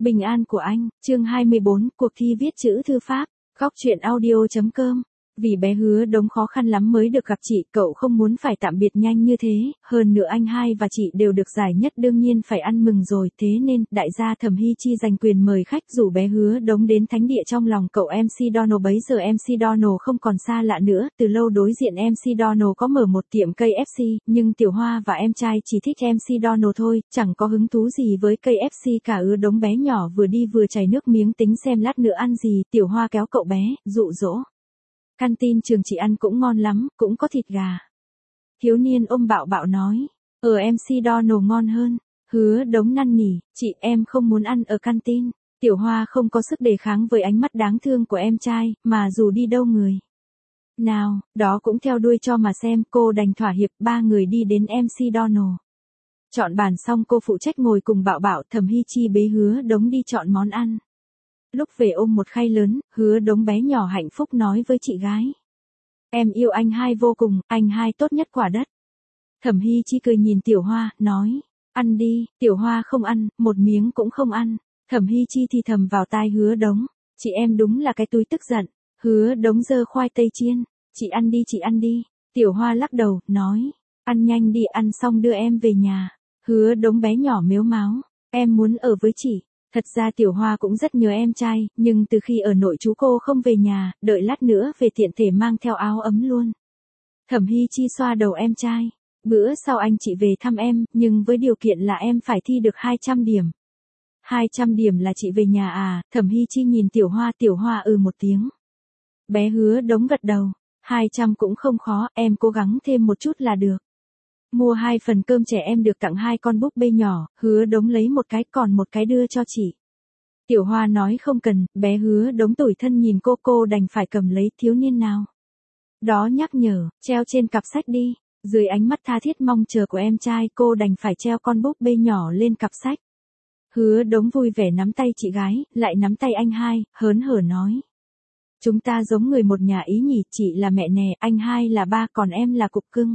Bình an của anh, chương 24, cuộc thi viết chữ thư pháp, góc truyện audio.com. Vì bé Hứa Đống khó khăn lắm mới được gặp chị, cậu không muốn phải tạm biệt nhanh như thế, hơn nữa anh hai và chị đều được giải nhất đương nhiên phải ăn mừng rồi, thế nên, đại gia Thẩm Hy Chi giành quyền mời khách rủ bé Hứa Đống đến thánh địa trong lòng cậu MC Donald. Bấy giờ MC Donald không còn xa lạ nữa, từ lâu đối diện MC Donald có mở một tiệm cây FC, nhưng Tiểu Hoa và em trai chỉ thích MC Donald thôi, chẳng có hứng thú gì với cây FC cả. Hứa Đống bé nhỏ vừa đi vừa chảy nước miếng tính xem lát nữa ăn gì, Tiểu Hoa kéo cậu bé, dụ dỗ. Canteen trường chị ăn cũng ngon lắm, cũng có thịt gà. Thiếu niên ôm bạo bạo nói, ở MC Donald ngon hơn. Hứa Đống năn nỉ, chị em không muốn ăn ở canteen. Tiểu Hoa không có sức đề kháng với ánh mắt đáng thương của em trai, mà dù đi đâu người nào, đó cũng theo đuôi cho mà xem, cô đành thỏa hiệp. Ba người đi đến MC Donald. Chọn bàn xong cô phụ trách ngồi cùng bạo bạo. Thẩm Hy Chi bế Hứa Đống đi chọn món ăn. Lúc về ôm một khay lớn, Hứa Đống bé nhỏ hạnh phúc nói với chị gái. Em yêu anh hai vô cùng, anh hai tốt nhất quả đất. Thẩm Hy Chi cười nhìn Tiểu Hoa, nói, ăn đi. Tiểu Hoa không ăn, một miếng cũng không ăn. Thẩm Hy Chi thì thầm vào tai Hứa Đống, chị em đúng là cái túi tức giận. Hứa Đống giơ khoai tây chiên, chị ăn đi chị ăn đi. Tiểu Hoa lắc đầu, nói, ăn nhanh đi, ăn xong đưa em về nhà. Hứa Đống bé nhỏ mếu máo, em muốn ở với chị. Thật ra Tiểu Hoa cũng rất nhớ em trai, nhưng từ khi ở nội trú cô không về nhà, đợi lát nữa về tiện thể mang theo áo ấm luôn. Thẩm Hy Chi xoa đầu em trai, bữa sau anh chị về thăm em, nhưng với điều kiện là em phải thi được 200 điểm. 200 điểm là chị về nhà à? Thẩm Hy Chi nhìn Tiểu Hoa một tiếng. Bé Hứa Đống gật đầu, 200 cũng không khó, em cố gắng thêm một chút là được. Mua 2 phần cơm trẻ em được tặng 2 con búp bê nhỏ. Hứa Đống lấy một cái còn một cái đưa cho chị. Tiểu Hoa nói không cần, bé Hứa Đống tủi thân nhìn cô đành phải cầm lấy. Thiếu niên nào đó nhắc nhở, treo trên cặp sách đi. Dưới ánh mắt tha thiết mong chờ của em trai, cô đành phải treo con búp bê nhỏ lên cặp sách. Hứa Đống vui vẻ nắm tay chị gái, lại nắm tay anh hai, hớn hở nói. Chúng ta giống người một nhà ý nhỉ, chị là mẹ nè, anh hai là ba, còn em là cục cưng.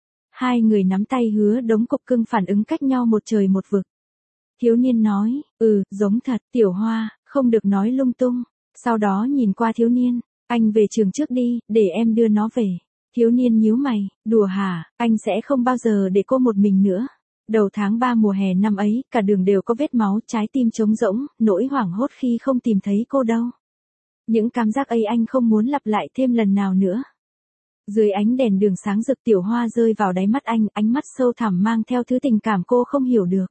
Hai người nắm tay. Hứa Đống cục cưng phản ứng cách nhau một trời một vực. Thiếu niên nói, giống thật. Tiểu Hoa, không được nói lung tung. Sau đó nhìn qua thiếu niên, anh về trường trước đi, để em đưa nó về. Thiếu niên nhíu mày, đùa hả, anh sẽ không bao giờ để cô một mình nữa. Đầu tháng 3 mùa hè năm ấy, cả đường đều có vết máu, trái tim trống rỗng, nỗi hoảng hốt khi không tìm thấy cô đâu. Những cảm giác ấy anh không muốn lặp lại thêm lần nào nữa. Dưới ánh đèn đường sáng rực, Tiểu Hoa rơi vào đáy mắt anh, ánh mắt sâu thẳm mang theo thứ tình cảm cô không hiểu được.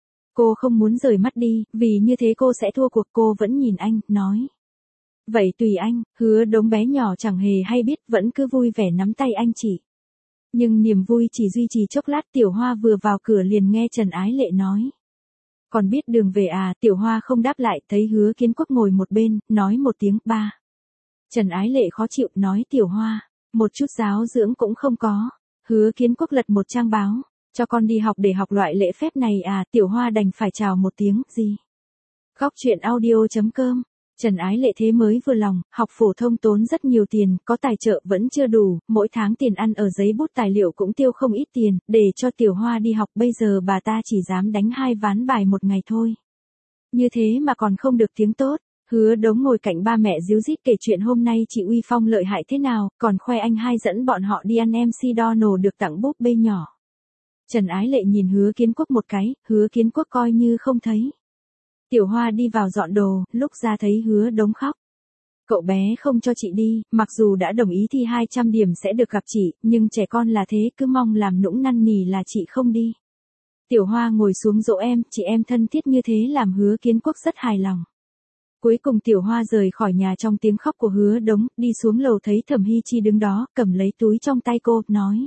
Cô không muốn rời mắt đi, vì như thế cô sẽ thua cuộc. Cô vẫn nhìn anh, nói. Vậy tùy anh. Hứa Đống bé nhỏ chẳng hề hay biết, vẫn cứ vui vẻ nắm tay anh chị. Nhưng niềm vui chỉ duy trì chốc lát. Tiểu Hoa vừa vào cửa liền nghe Trần Ái Lệ nói. Còn biết đường về à? Tiểu Hoa không đáp lại, thấy Hứa Kiến Quốc ngồi một bên, nói một tiếng ba. Trần Ái Lệ khó chịu, nói Tiểu Hoa. Một chút giáo dưỡng cũng không có. Hứa Kiến Quốc lật một trang báo. Cho con đi học để học loại lễ phép này à? Tiểu Hoa đành phải chào một tiếng, gì? Góc truyện audio.com. Trần Ái Lệ thế mới vừa lòng, học phổ thông tốn rất nhiều tiền, có tài trợ vẫn chưa đủ, mỗi tháng tiền ăn ở giấy bút tài liệu cũng tiêu không ít tiền, để cho Tiểu Hoa đi học. Bây giờ bà ta chỉ dám đánh 2 ván bài một ngày thôi. Như thế mà còn không được tiếng tốt. Hứa Đống ngồi cạnh ba mẹ díu dít kể chuyện hôm nay chị uy phong lợi hại thế nào, còn khoe anh hai dẫn bọn họ đi ăn MC Donald được tặng búp bê nhỏ. Trần Ái Lệ nhìn Hứa Kiến Quốc một cái, Hứa Kiến Quốc coi như không thấy. Tiểu Hoa đi vào dọn đồ, lúc ra thấy Hứa Đống khóc. Cậu bé không cho chị đi, mặc dù đã đồng ý thi 200 điểm sẽ được gặp chị, nhưng trẻ con là thế, cứ mong làm nũng năn nỉ là chị không đi. Tiểu Hoa ngồi xuống dỗ em, chị em thân thiết như thế làm Hứa Kiến Quốc rất hài lòng. Cuối cùng Tiểu Hoa rời khỏi nhà trong tiếng khóc của Hứa Đống, đi xuống lầu thấy Thẩm Hy Chi đứng đó, cầm lấy túi trong tay cô, nói.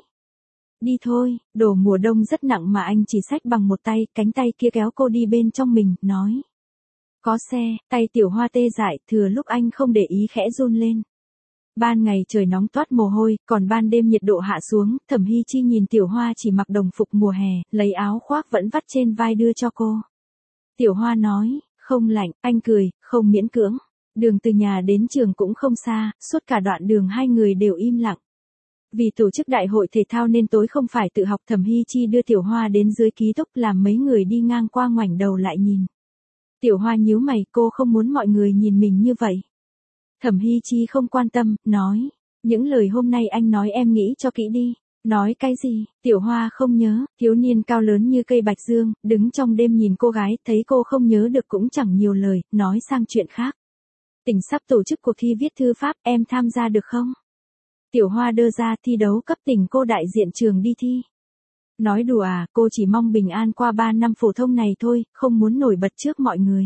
Đi thôi, đồ mùa đông rất nặng mà anh chỉ xách bằng một tay, cánh tay kia kéo cô đi bên trong mình, nói. Có xe. Tay Tiểu Hoa tê dại, thừa lúc anh không để ý khẽ run lên. Ban ngày trời nóng toát mồ hôi, còn ban đêm nhiệt độ hạ xuống. Thẩm Hy Chi nhìn Tiểu Hoa chỉ mặc đồng phục mùa hè, lấy áo khoác vẫn vắt trên vai đưa cho cô. Tiểu Hoa nói. Không lạnh. Anh cười, không miễn cưỡng. Đường từ nhà đến trường cũng không xa, suốt cả đoạn đường hai người đều im lặng. Vì tổ chức đại hội thể thao nên tối không phải tự học. Thẩm Hy Chi đưa Tiểu Hoa đến dưới ký túc, làm mấy người đi ngang qua ngoảnh đầu lại nhìn. Tiểu Hoa nhíu mày, cô không muốn mọi người nhìn mình như vậy. Thẩm Hy Chi không quan tâm, nói. Những lời hôm nay anh nói em nghĩ cho kỹ đi. Nói cái gì? Tiểu Hoa không nhớ, thiếu niên cao lớn như cây bạch dương, đứng trong đêm nhìn cô gái, thấy cô không nhớ được cũng chẳng nhiều lời, nói sang chuyện khác. Tỉnh sắp tổ chức cuộc thi viết thư pháp, em tham gia được không? Tiểu Hoa đưa ra thi đấu cấp tỉnh, cô đại diện trường đi thi. Nói đùa à, cô chỉ mong bình an qua 3 năm phổ thông này thôi, không muốn nổi bật trước mọi người.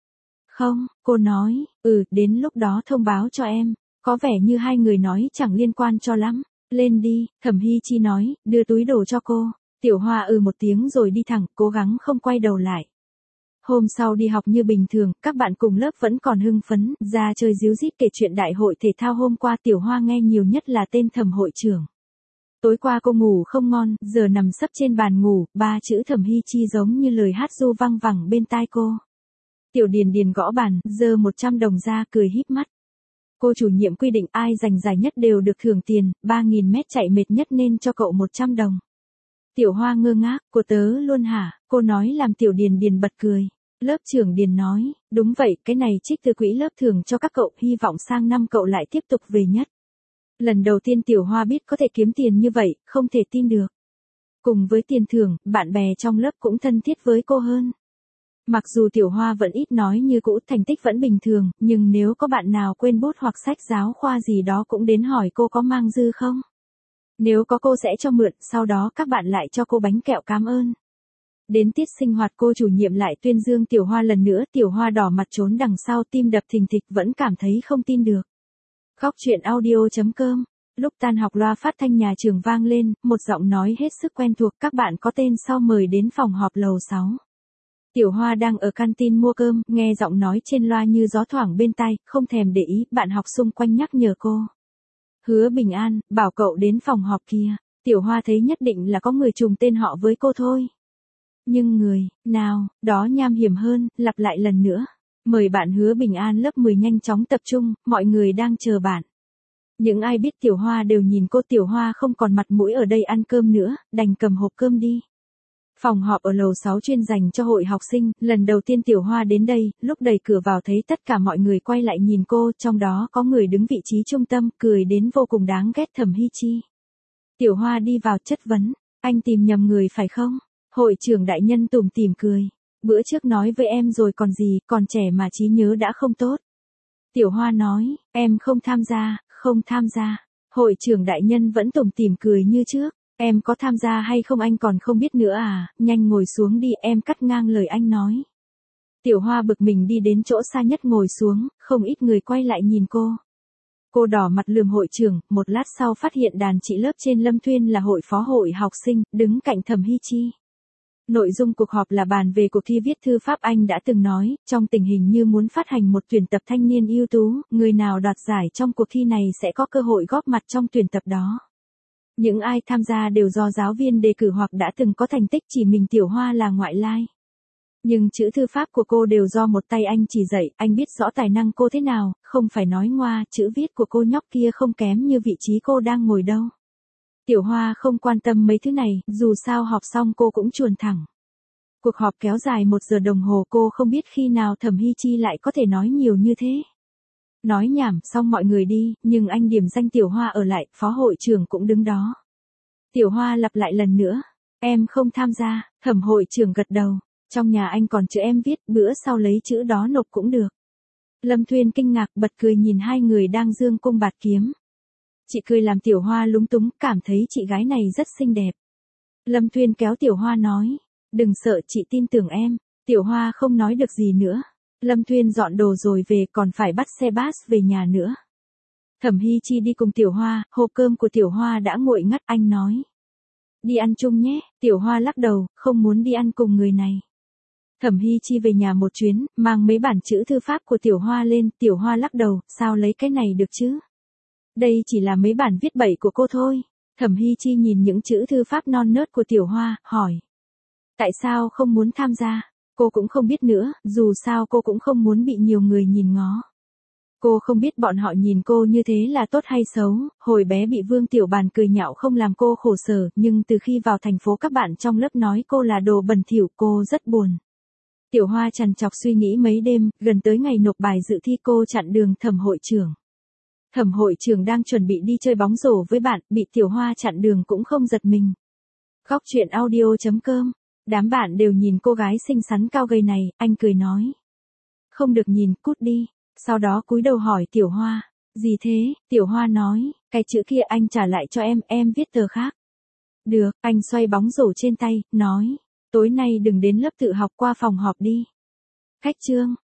Không, cô nói, đến lúc đó thông báo cho em. Có vẻ như hai người nói chẳng liên quan cho lắm. Lên đi, Thẩm Hy Chi nói, đưa túi đồ cho cô. Tiểu Hoa một tiếng rồi đi thẳng, cố gắng không quay đầu lại. Hôm sau đi học như bình thường, các bạn cùng lớp vẫn còn hưng phấn, ra chơi ríu rít kể chuyện đại hội thể thao hôm qua. Tiểu Hoa nghe nhiều nhất là tên Thẩm hội trưởng. Tối qua cô ngủ không ngon, giờ nằm sấp trên bàn ngủ, 3 chữ Thẩm Hy Chi giống như lời hát ru vang vẳng bên tai cô. Tiểu Điền Điền gõ bàn, giơ 100 đồng ra, cười híp mắt. Cô chủ nhiệm quy định ai giành giải nhất đều được thưởng tiền, 3.000 mét chạy mệt nhất nên cho cậu 100 đồng. Tiểu Hoa ngơ ngác, cô tớ luôn hả? Cô nói làm Tiểu Điền Điền bật cười. Lớp trưởng Điền nói, đúng vậy, cái này trích từ quỹ lớp thưởng cho các cậu, hy vọng sang năm cậu lại tiếp tục về nhất. Lần đầu tiên Tiểu Hoa biết có thể kiếm tiền như vậy, không thể tin được. Cùng với tiền thưởng, bạn bè trong lớp cũng thân thiết với cô hơn. Mặc dù Tiểu Hoa vẫn ít nói như cũ, thành tích vẫn bình thường, nhưng nếu có bạn nào quên bút hoặc sách giáo khoa gì đó cũng đến hỏi cô có mang dư không. Nếu có cô sẽ cho mượn, sau đó các bạn lại cho cô bánh kẹo cảm ơn. Đến tiết sinh hoạt cô chủ nhiệm lại tuyên dương Tiểu Hoa lần nữa, Tiểu Hoa đỏ mặt trốn đằng sau, tim đập thình thịch, vẫn cảm thấy không tin được. Góc truyện audio.com. Lúc tan học loa phát thanh nhà trường vang lên, một giọng nói hết sức quen thuộc, các bạn có tên sau mời đến phòng họp lầu 6. Tiểu Hoa đang ở canteen mua cơm, nghe giọng nói trên loa như gió thoảng bên tai, không thèm để ý, bạn học xung quanh nhắc nhở cô. Hứa Bình An, bảo cậu đến phòng họp kia. Tiểu Hoa thấy nhất định là có người trùng tên họ với cô thôi. Nhưng người, nào, đó nham hiểm hơn, lặp lại lần nữa. Mời bạn Hứa Bình An lớp 10 nhanh chóng tập trung, mọi người đang chờ bạn. Những ai biết Tiểu Hoa đều nhìn cô. Tiểu Hoa không còn mặt mũi ở đây ăn cơm nữa, đành cầm hộp cơm đi. Phòng họp ở lầu 6 chuyên dành cho hội học sinh, lần đầu tiên Tiểu Hoa đến đây, lúc đẩy cửa vào thấy tất cả mọi người quay lại nhìn cô, trong đó có người đứng vị trí trung tâm, cười đến vô cùng đáng ghét, Thẩm Hy Chi. Tiểu Hoa đi vào chất vấn, anh tìm nhầm người phải không? Hội trưởng đại nhân tủm tỉm cười. Bữa trước nói với em rồi còn gì, còn trẻ mà trí nhớ đã không tốt. Tiểu Hoa nói, em không tham gia, không tham gia. Hội trưởng đại nhân vẫn tủm tỉm cười như trước. Em có tham gia hay không anh còn không biết nữa à, nhanh ngồi xuống đi, em cắt ngang lời anh nói. Tiểu Hoa bực mình đi đến chỗ xa nhất ngồi xuống, không ít người quay lại nhìn cô. Cô đỏ mặt lườm hội trưởng, một lát sau phát hiện đàn chị lớp trên Lâm Thuyên là hội phó hội học sinh, đứng cạnh Thẩm Hy Chi. Nội dung cuộc họp là bàn về cuộc thi viết thư pháp. Anh đã từng nói, trong tình hình như muốn phát hành một tuyển tập thanh niên ưu tú, người nào đoạt giải trong cuộc thi này sẽ có cơ hội góp mặt trong tuyển tập đó. Những ai tham gia đều do giáo viên đề cử hoặc đã từng có thành tích, chỉ mình Tiểu Hoa là ngoại lai. Nhưng chữ thư pháp của cô đều do một tay anh chỉ dạy, anh biết rõ tài năng cô thế nào, không phải nói ngoa, chữ viết của cô nhóc kia không kém như vị trí cô đang ngồi đâu. Tiểu Hoa không quan tâm mấy thứ này, dù sao họp xong cô cũng chuồn thẳng. Cuộc họp kéo dài 1 giờ đồng hồ, cô không biết khi nào Thẩm Hy Chi lại có thể nói nhiều như thế. Nói nhảm xong mọi người đi, nhưng anh điểm danh Tiểu Hoa ở lại, phó hội trưởng cũng đứng đó. Tiểu Hoa lặp lại lần nữa, em không tham gia. Thẩm hội trưởng gật đầu, trong nhà anh còn chữ em viết, bữa sau lấy chữ đó nộp cũng được. Lâm Thuyên kinh ngạc bật cười nhìn hai người đang giương cung bạt kiếm. Chị cười làm Tiểu Hoa lúng túng, cảm thấy chị gái này rất xinh đẹp. Lâm Thuyên kéo Tiểu Hoa nói, đừng sợ, chị tin tưởng em. Tiểu Hoa không nói được gì nữa. Lâm Thuyên dọn đồ rồi về, còn phải bắt xe bus về nhà nữa. Thẩm Hy Chi đi cùng Tiểu Hoa, hộp cơm của Tiểu Hoa đã nguội ngắt, anh nói. Đi ăn chung nhé. Tiểu Hoa lắc đầu, không muốn đi ăn cùng người này. Thẩm Hy Chi về nhà một chuyến, mang mấy bản chữ thư pháp của Tiểu Hoa lên. Tiểu Hoa lắc đầu, sao lấy cái này được chứ? Đây chỉ là mấy bản viết bậy của cô thôi. Thẩm Hy Chi nhìn những chữ thư pháp non nớt của Tiểu Hoa, hỏi. Tại sao không muốn tham gia? Cô cũng không biết nữa, dù sao cô cũng không muốn bị nhiều người nhìn ngó. Cô không biết bọn họ nhìn cô như thế là tốt hay xấu, hồi bé bị Vương Tiểu Bàn cười nhạo không làm cô khổ sở, nhưng từ khi vào thành phố các bạn trong lớp nói cô là đồ bẩn thỉu, cô rất buồn. Tiểu Hoa trằn trọc suy nghĩ mấy đêm, gần tới ngày nộp bài dự thi cô chặn đường Thẩm hội trưởng. Thẩm hội trưởng đang chuẩn bị đi chơi bóng rổ với bạn, bị Tiểu Hoa chặn đường cũng không giật mình. Góc truyện audio.com. Đám bạn đều nhìn cô gái xinh xắn cao gầy này, anh cười nói. Không được nhìn, cút đi. Sau đó cúi đầu hỏi Tiểu Hoa. Gì thế? Tiểu Hoa nói, cái chữ kia anh trả lại cho em viết tờ khác. Được, anh xoay bóng rổ trên tay, nói. Tối nay đừng đến lớp tự học qua phòng họp đi. Khách trương.